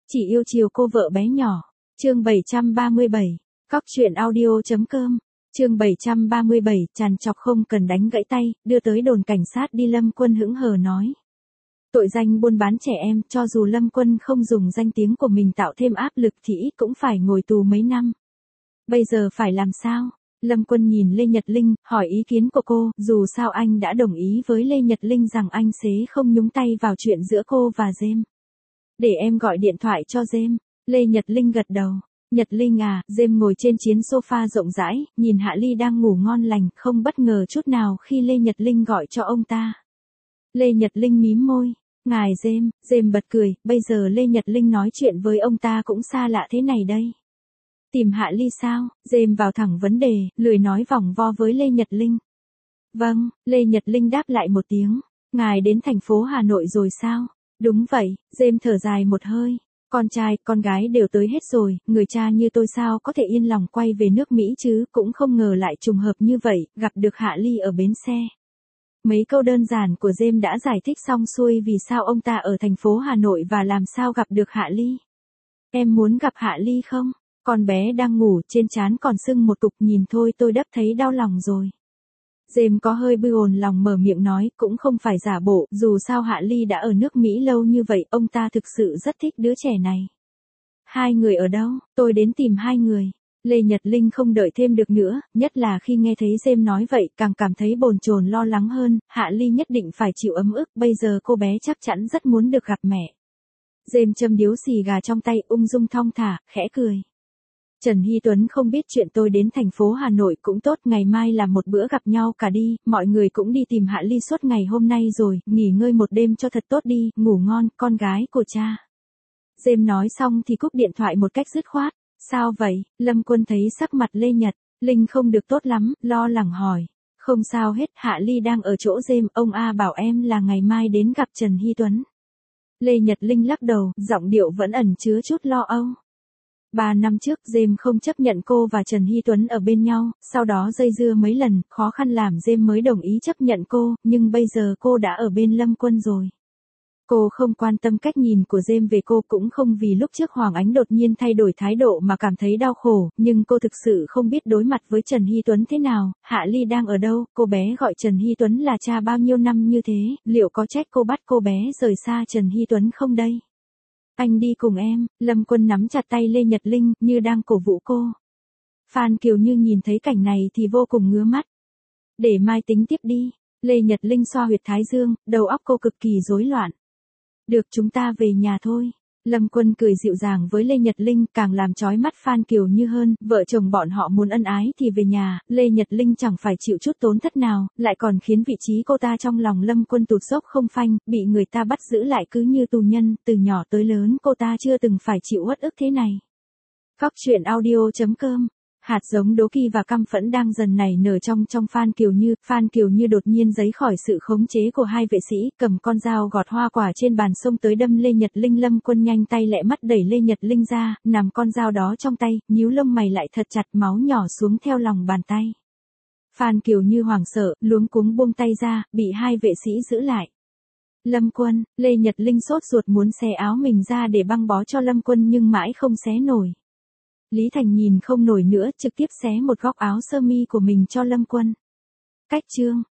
Chỉ yêu chiều cô vợ bé nhỏ. Chương 737. Cóc truyện audio.com. Chương 737, tràn trọc không cần đánh gãy tay, đưa tới đồn cảnh sát đi. Lâm Quân hững hờ nói. Tội danh buôn bán trẻ em, cho dù Lâm Quân không dùng danh tiếng của mình tạo thêm áp lực thì ít cũng phải ngồi tù mấy năm. Bây giờ phải làm sao? Lâm Quân nhìn Lê Nhật Linh, hỏi ý kiến của cô, dù sao anh đã đồng ý với Lê Nhật Linh rằng anh sẽ không nhúng tay vào chuyện giữa cô và James. Để em gọi điện thoại cho James. Lê Nhật Linh gật đầu. Nhật Linh à, James ngồi trên chiến sofa rộng rãi, nhìn Hạ Ly đang ngủ ngon lành, không bất ngờ chút nào khi Lê Nhật Linh gọi cho ông ta. Lê Nhật Linh mím môi. Ngài James, James bật cười, bây giờ Lê Nhật Linh nói chuyện với ông ta cũng xa lạ thế này đây. Tìm Hạ Ly sao? James vào thẳng vấn đề, lười nói vòng vo với Lê Nhật Linh. Vâng, Lê Nhật Linh đáp lại một tiếng. Ngài đến thành phố Hà Nội rồi sao? Đúng vậy, James thở dài một hơi. Con trai, con gái đều tới hết rồi, người cha như tôi sao có thể yên lòng quay về nước Mỹ chứ, cũng không ngờ lại trùng hợp như vậy, gặp được Hạ Ly ở bến xe. Mấy câu đơn giản của James đã giải thích xong xuôi vì sao ông ta ở thành phố Hà Nội và làm sao gặp được Hạ Ly. Em muốn gặp Hạ Ly không? Con bé đang ngủ, trên trán còn sưng một cục, nhìn thôi tôi đã thấy đau lòng rồi. James có hơi bư ồn lòng mở miệng nói, cũng không phải giả bộ, dù sao Hạ Ly đã ở nước Mỹ lâu như vậy, ông ta thực sự rất thích đứa trẻ này. Hai người ở đâu? Tôi đến tìm hai người. Lê Nhật Linh không đợi thêm được nữa, nhất là khi nghe thấy James nói vậy, càng cảm thấy bồn chồn lo lắng hơn, Hạ Ly nhất định phải chịu ấm ức, bây giờ cô bé chắc chắn rất muốn được gặp mẹ. James châm điếu xì gà trong tay, ung dung thong thả, khẽ cười. Trần Hy Tuấn không biết chuyện tôi đến thành phố Hà Nội cũng tốt, ngày mai làm một bữa gặp nhau cả đi, mọi người cũng đi tìm Hạ Ly suốt ngày hôm nay rồi, nghỉ ngơi một đêm cho thật tốt đi, ngủ ngon, con gái của cha. James nói xong thì cúp điện thoại một cách dứt khoát. Sao vậy? Lâm Quân thấy sắc mặt Lê Nhật Linh không được tốt lắm, lo lắng hỏi. Không sao hết, Hạ Ly đang ở chỗ James, ông A bảo em là ngày mai đến gặp Trần Hy Tuấn. Lê Nhật Linh lắc đầu, giọng điệu vẫn ẩn chứa chút lo âu. 3 năm trước, James không chấp nhận cô và Trần Hy Tuấn ở bên nhau, sau đó dây dưa mấy lần, khó khăn làm James mới đồng ý chấp nhận cô, nhưng bây giờ cô đã ở bên Lâm Quân rồi. Cô không quan tâm cách nhìn của James về cô, cũng không vì lúc trước Hoàng Ánh đột nhiên thay đổi thái độ mà cảm thấy đau khổ, nhưng cô thực sự không biết đối mặt với Trần Hy Tuấn thế nào. Hạ Ly đang ở đâu? Cô bé gọi Trần Hy Tuấn là cha bao nhiêu năm như thế, liệu có trách cô bắt cô bé rời xa Trần Hy Tuấn không đây? Anh đi cùng em. Lâm Quân nắm chặt tay Lê Nhật Linh, như đang cổ vũ cô. Phan Kiều Như nhìn thấy cảnh này thì vô cùng ngứa mắt. Để mai tính tiếp đi. Lê Nhật Linh xoa huyệt thái dương, đầu óc cô cực kỳ rối loạn. Được, chúng ta về nhà thôi. Lâm Quân cười dịu dàng với Lê Nhật Linh, càng làm chói mắt Phan Kiều Như hơn, vợ chồng bọn họ muốn ân ái thì về nhà, Lê Nhật Linh chẳng phải chịu chút tổn thất nào, lại còn khiến vị trí cô ta trong lòng Lâm Quân tụt dốc không phanh, bị người ta bắt giữ lại cứ như tù nhân, từ nhỏ tới lớn cô ta chưa từng phải chịu uất ức thế này. Cóc truyện audio.com. Hạt giống đố kỵ và căm phẫn đang dần nảy nở trong Phan Kiều Như đột nhiên giấy khỏi sự khống chế của hai vệ sĩ, cầm con dao gọt hoa quả trên bàn xông tới đâm Lê Nhật Linh. Lâm Quân nhanh tay lẹ mắt đẩy Lê Nhật Linh ra, nằm con dao đó trong tay, nhíu lông mày lại thật chặt, máu nhỏ xuống theo lòng bàn tay. Phan Kiều Như hoảng sợ, luống cuống buông tay ra, bị hai vệ sĩ giữ lại. Lâm Quân, Lê Nhật Linh sốt ruột muốn xé áo mình ra để băng bó cho Lâm Quân nhưng mãi không xé nổi. Lý Thành nhìn không nổi nữa, trực tiếp xé một góc áo sơ mi của mình cho Lâm Quân. Cách chương.